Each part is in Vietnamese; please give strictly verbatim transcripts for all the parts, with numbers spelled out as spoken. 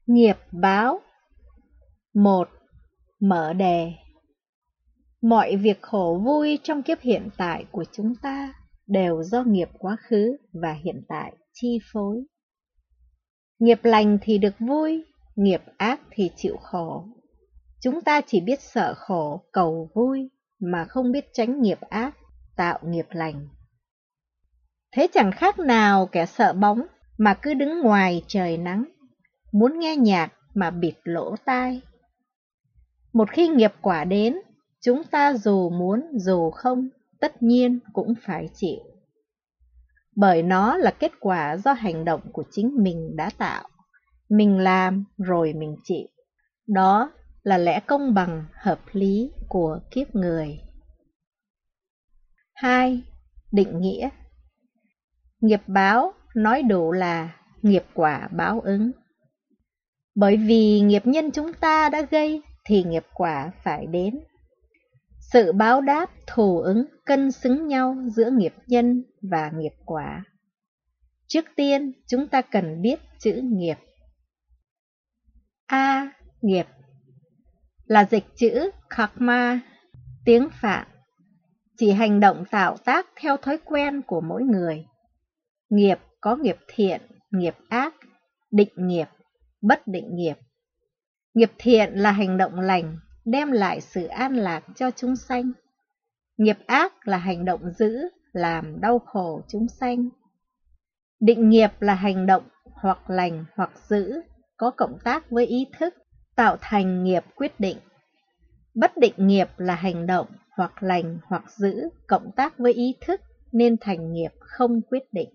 Nghiệp báo. Một. Mở đề. Mọi việc khổ vui trong kiếp hiện tại của chúng ta đều do nghiệp quá khứ và hiện tại chi phối. Nghiệp lành thì được vui, nghiệp ác thì chịu khổ. Chúng ta chỉ biết sợ khổ, cầu vui, mà không biết tránh nghiệp ác, tạo nghiệp lành. Thế chẳng khác nào kẻ sợ bóng mà cứ đứng ngoài trời nắng, muốn nghe nhạc mà bịt lỗ tai. Một khi nghiệp quả đến, chúng ta dù muốn dù không, tất nhiên cũng phải chịu. Bởi nó là kết quả do hành động của chính mình đã tạo. Mình làm rồi mình chịu. Đó là lẽ công bằng, hợp lý của kiếp người. Hai. Định nghĩa. Nghiệp báo nói đủ là nghiệp quả báo ứng. Bởi vì nghiệp nhân chúng ta đã gây thì nghiệp quả phải đến. Sự báo đáp, thù ứng cân xứng nhau giữa nghiệp nhân và nghiệp quả. Trước tiên, chúng ta cần biết chữ nghiệp. A. Nghiệp là dịch chữ karma, tiếng Phạn, chỉ hành động tạo tác theo thói quen của mỗi người. Nghiệp có nghiệp thiện, nghiệp ác, định nghiệp, bất định nghiệp. Nghiệp thiện là hành động lành, đem lại sự an lạc cho chúng sanh. Nghiệp ác là hành động dữ, làm đau khổ chúng sanh. Định nghiệp là hành động hoặc lành hoặc dữ, có cộng tác với ý thức, tạo thành nghiệp quyết định. Bất định nghiệp là hành động hoặc lành hoặc dữ, cộng tác với ý thức, nên thành nghiệp không quyết định.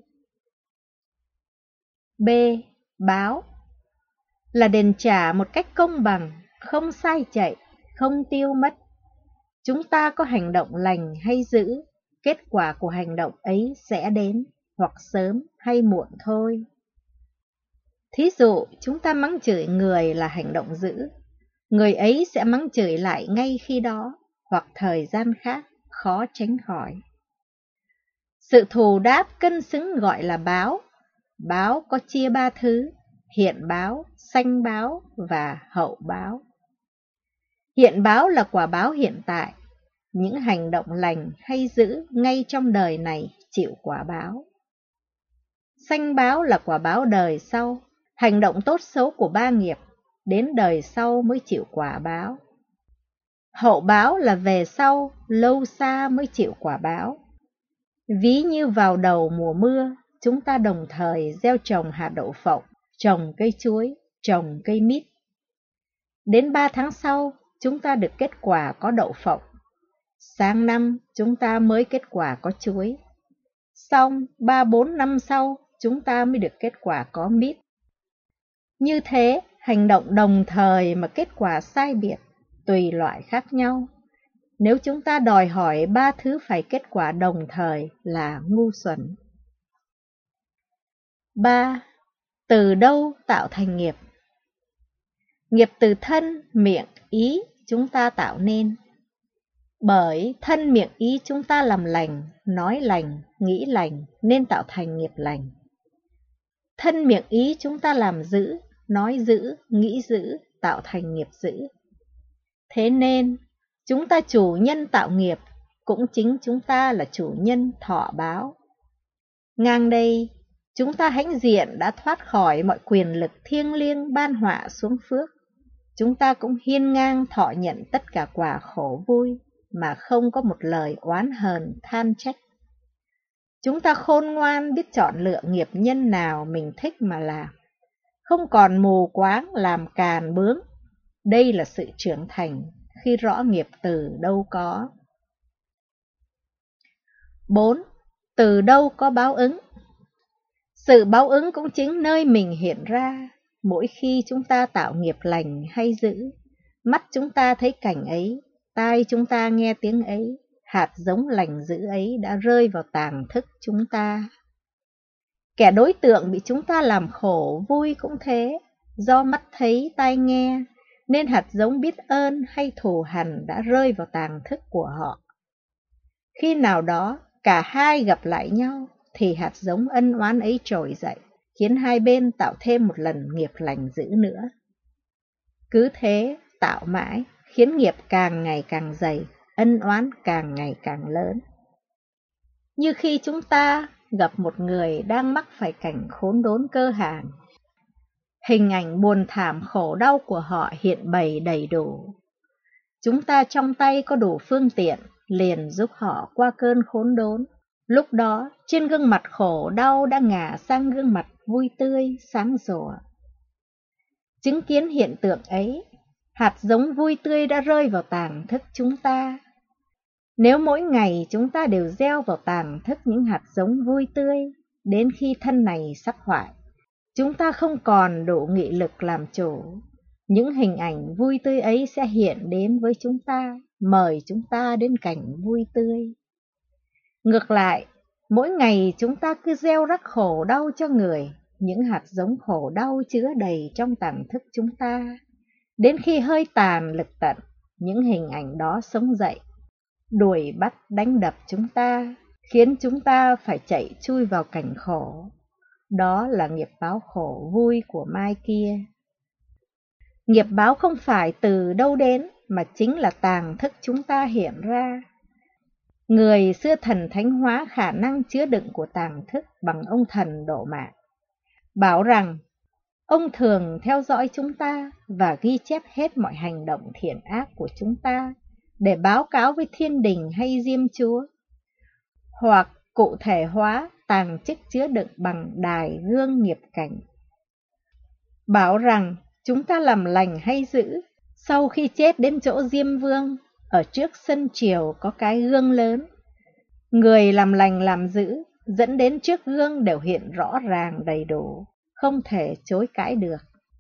B. Báo là đền trả một cách công bằng, không sai chạy, không tiêu mất. Chúng ta có hành động lành hay dữ, kết quả của hành động ấy sẽ đến, hoặc sớm hay muộn thôi. Thí dụ, chúng ta mắng chửi người là hành động dữ, người ấy sẽ mắng chửi lại ngay khi đó, hoặc thời gian khác, khó tránh khỏi. Sự thù đáp cân xứng gọi là báo. Báo có chia ba thứ: hiện báo, sanh báo và hậu báo. Hiện báo là quả báo hiện tại. Những hành động lành hay dữ ngay trong đời này chịu quả báo. Sanh báo là quả báo đời sau. Hành động tốt xấu của ba nghiệp, đến đời sau mới chịu quả báo. Hậu báo là về sau, lâu xa mới chịu quả báo. Ví như vào đầu mùa mưa, chúng ta đồng thời gieo trồng hạt đậu phộng, trồng cây chuối, trồng cây mít. Đến ba tháng sau, chúng ta được kết quả có đậu phộng. Sang năm, chúng ta mới kết quả có chuối. Xong, ba bốn năm sau, chúng ta mới được kết quả có mít. Như thế, hành động đồng thời mà kết quả sai biệt, tùy loại khác nhau. Nếu chúng ta đòi hỏi ba thứ phải kết quả đồng thời là ngu xuẩn. Ba. Từ đâu tạo thành nghiệp? Nghiệp từ thân, miệng, ý chúng ta tạo nên. Bởi thân miệng ý chúng ta làm lành, nói lành, nghĩ lành nên tạo thành nghiệp lành. Thân miệng ý chúng ta làm dữ, nói dữ, nghĩ dữ tạo thành nghiệp dữ. Thế nên, chúng ta chủ nhân tạo nghiệp, cũng chính chúng ta là chủ nhân thọ báo. Ngang đây, chúng ta hãnh diện đã thoát khỏi mọi quyền lực thiêng liêng ban họa xuống phước. Chúng ta cũng hiên ngang thọ nhận tất cả quả khổ vui, mà không có một lời oán hờn than trách. Chúng ta khôn ngoan biết chọn lựa nghiệp nhân nào mình thích mà làm, không còn mù quáng làm càn bướng. Đây là sự trưởng thành khi rõ nghiệp từ đâu có. Bốn. Từ đâu có báo ứng? Sự báo ứng cũng chính nơi mình hiện ra. Mỗi khi chúng ta tạo nghiệp lành hay dữ, mắt chúng ta thấy cảnh ấy, tai chúng ta nghe tiếng ấy, hạt giống lành dữ ấy đã rơi vào tàng thức chúng ta. Kẻ đối tượng bị chúng ta làm khổ vui cũng thế, do mắt thấy tai nghe, nên hạt giống biết ơn hay thù hằn đã rơi vào tàng thức của họ. Khi nào đó cả hai gặp lại nhau, thì hạt giống ân oán ấy trỗi dậy, khiến hai bên tạo thêm một lần nghiệp lành dữ nữa. Cứ thế tạo mãi, khiến nghiệp càng ngày càng dày, ân oán càng ngày càng lớn. Như khi chúng ta gặp một người đang mắc phải cảnh khốn đốn cơ hàn, hình ảnh buồn thảm khổ đau của họ hiện bày đầy đủ. Chúng ta trong tay có đủ phương tiện, liền giúp họ qua cơn khốn đốn. Lúc đó, trên gương mặt khổ đau đã ngả sang gương mặt vui tươi, sáng rủa. Chứng kiến hiện tượng ấy, hạt giống vui tươi đã rơi vào tàng thức chúng ta. Nếu mỗi ngày chúng ta đều gieo vào tàng thức những hạt giống vui tươi, đến khi thân này sắp hoại, chúng ta không còn đủ nghị lực làm chủ. Những hình ảnh vui tươi ấy sẽ hiện đến với chúng ta, mời chúng ta đến cảnh vui tươi. Ngược lại, mỗi ngày chúng ta cứ gieo rắc khổ đau cho người, những hạt giống khổ đau chứa đầy trong tàng thức chúng ta. Đến khi hơi tàn lực tận, những hình ảnh đó sống dậy, đuổi bắt đánh đập chúng ta, khiến chúng ta phải chạy chui vào cảnh khổ. Đó là nghiệp báo khổ vui của mai kia. Nghiệp báo không phải từ đâu đến, mà chính là tàng thức chúng ta hiện ra. Người xưa thần thánh hóa khả năng chứa đựng của tàng thức bằng ông thần độ mạng, bảo rằng ông thường theo dõi chúng ta và ghi chép hết mọi hành động thiện ác của chúng ta để báo cáo với thiên đình hay Diêm Chúa, hoặc cụ thể hóa tàng chức chứa đựng bằng đài gương nghiệp cảnh. Bảo rằng chúng ta làm lành hay dữ, sau khi chết đến chỗ Diêm Vương, ở trước sân triều có cái gương lớn. Người làm lành làm dữ dẫn đến trước gương đều hiện rõ ràng đầy đủ, không thể chối cãi được.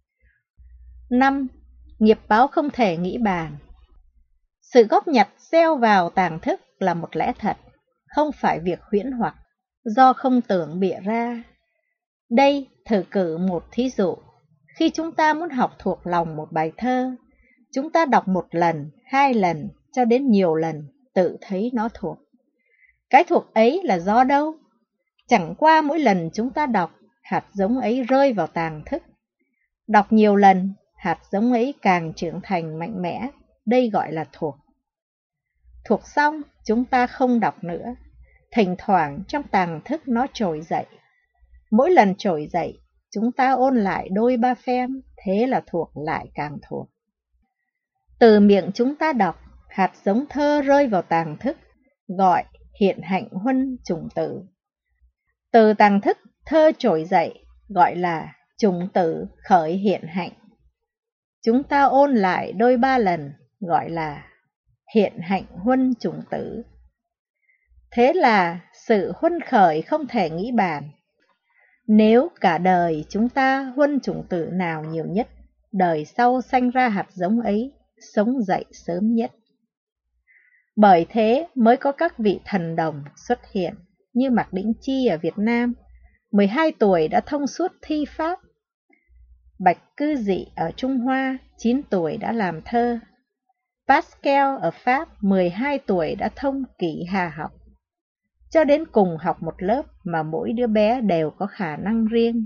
năm. Nghiệp báo không thể nghĩ bàn. Sự góp nhặt gieo vào tàng thức là một lẽ thật, không phải việc huyễn hoặc, do không tưởng bịa ra. Đây thử cử một thí dụ. Khi chúng ta muốn học thuộc lòng một bài thơ, chúng ta đọc một lần, hai lần, cho đến nhiều lần, tự thấy nó thuộc. Cái thuộc ấy là do đâu? Chẳng qua mỗi lần chúng ta đọc, hạt giống ấy rơi vào tàng thức. Đọc nhiều lần, hạt giống ấy càng trưởng thành mạnh mẽ, đây gọi là thuộc. Thuộc xong, chúng ta không đọc nữa. Thỉnh thoảng trong tàng thức nó trồi dậy. Mỗi lần trồi dậy, chúng ta ôn lại đôi ba phen, thế là thuộc lại càng thuộc. Từ miệng chúng ta đọc, hạt giống thơ rơi vào tàng thức, gọi hiện hạnh huân trùng tử. Từ tàng thức thơ trồi dậy, gọi là trùng tử khởi hiện hạnh. Chúng ta ôn lại đôi ba lần, gọi là hiện hạnh huân trùng tử. Thế là sự huân khởi không thể nghĩ bàn. Nếu cả đời chúng ta huân trùng tử nào nhiều nhất, đời sau sanh ra hạt giống ấy, sống dậy sớm nhất. Bởi thế mới có các vị thần đồng xuất hiện, như Mạc Đĩnh Chi ở Việt Nam, mười hai tuổi đã thông suốt thi pháp. Bạch Cư Dị ở Trung Hoa, chín tuổi đã làm thơ. Pascal ở Pháp, mười hai tuổi đã thông kỷ hà học. Cho đến cùng học một lớp mà mỗi đứa bé đều có khả năng riêng.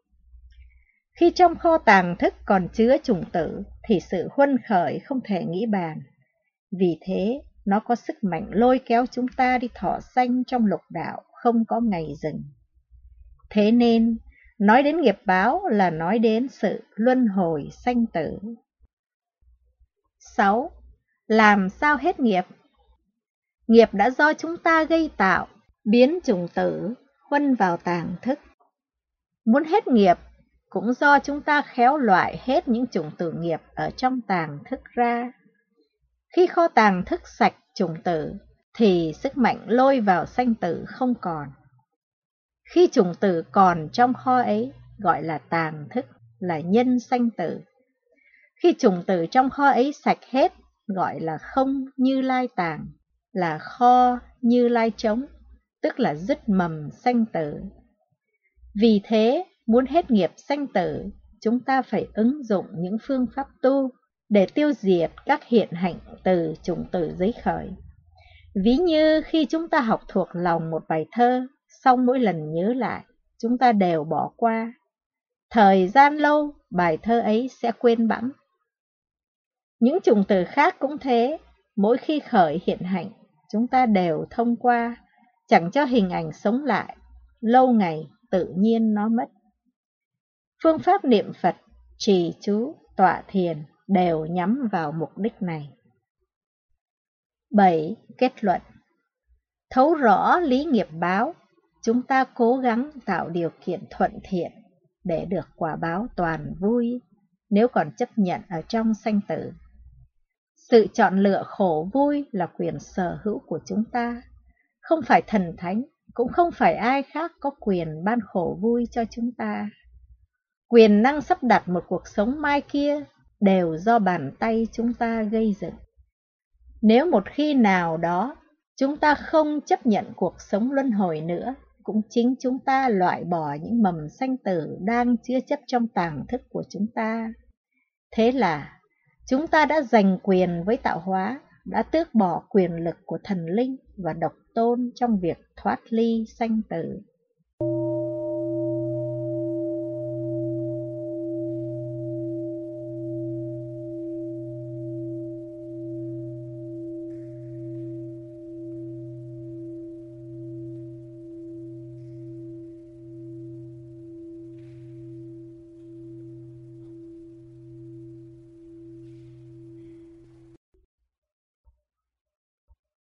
Khi trong kho tàng thức còn chứa trùng tử, thì sự huân khởi không thể nghĩ bàn. Vì thế, nó có sức mạnh lôi kéo chúng ta đi thọ sanh trong lục đạo, không có ngày dừng. Thế nên, nói đến nghiệp báo là nói đến sự luân hồi sanh tử. sáu. Làm sao hết nghiệp? Nghiệp đã do chúng ta gây tạo, biến trùng tử, huân vào tàng thức. Muốn hết nghiệp, cũng do chúng ta khéo loại hết những trùng tử nghiệp ở trong tàng thức ra. Khi kho tàng thức sạch trùng tử, thì sức mạnh lôi vào sanh tử không còn. Khi trùng tử còn trong kho ấy, gọi là tàng thức, là nhân sanh tử. Khi trùng tử trong kho ấy sạch hết, gọi là không Như Lai tàng, là kho Như Lai trống, tức là dứt mầm sanh tử. Vì thế, muốn hết nghiệp sanh tử, chúng ta phải ứng dụng những phương pháp tu để tiêu diệt các hiện hạnh từ trùng tử giấy khởi. Ví như khi chúng ta học thuộc lòng một bài thơ, xong mỗi lần nhớ lại, chúng ta đều bỏ qua, Thời gian lâu, bài thơ ấy sẽ quên bẵng. Những chủng từ khác cũng thế, mỗi khi khởi hiện hành, chúng ta đều thông qua, chẳng cho hình ảnh sống lại, lâu ngày tự nhiên nó mất. Phương pháp niệm Phật, trì chú, tọa thiền đều nhắm vào mục đích này. bảy. Kết luận. Thấu rõ lý nghiệp báo, chúng ta cố gắng tạo điều kiện thuận thiện để được quả báo toàn vui, nếu còn chấp nhận ở trong sanh tử. Sự chọn lựa khổ vui là quyền sở hữu của chúng ta, không phải thần thánh, cũng không phải ai khác có quyền ban khổ vui cho chúng ta. Quyền năng sắp đặt một cuộc sống mai kia đều do bàn tay chúng ta gây dựng. Nếu một khi nào đó chúng ta không chấp nhận cuộc sống luân hồi nữa, cũng chính chúng ta loại bỏ những mầm sanh tử đang chứa chấp trong tàng thức của chúng ta. Thế là chúng ta đã giành quyền với tạo hóa, đã tước bỏ quyền lực của thần linh và độc tôn trong việc thoát ly sanh tử.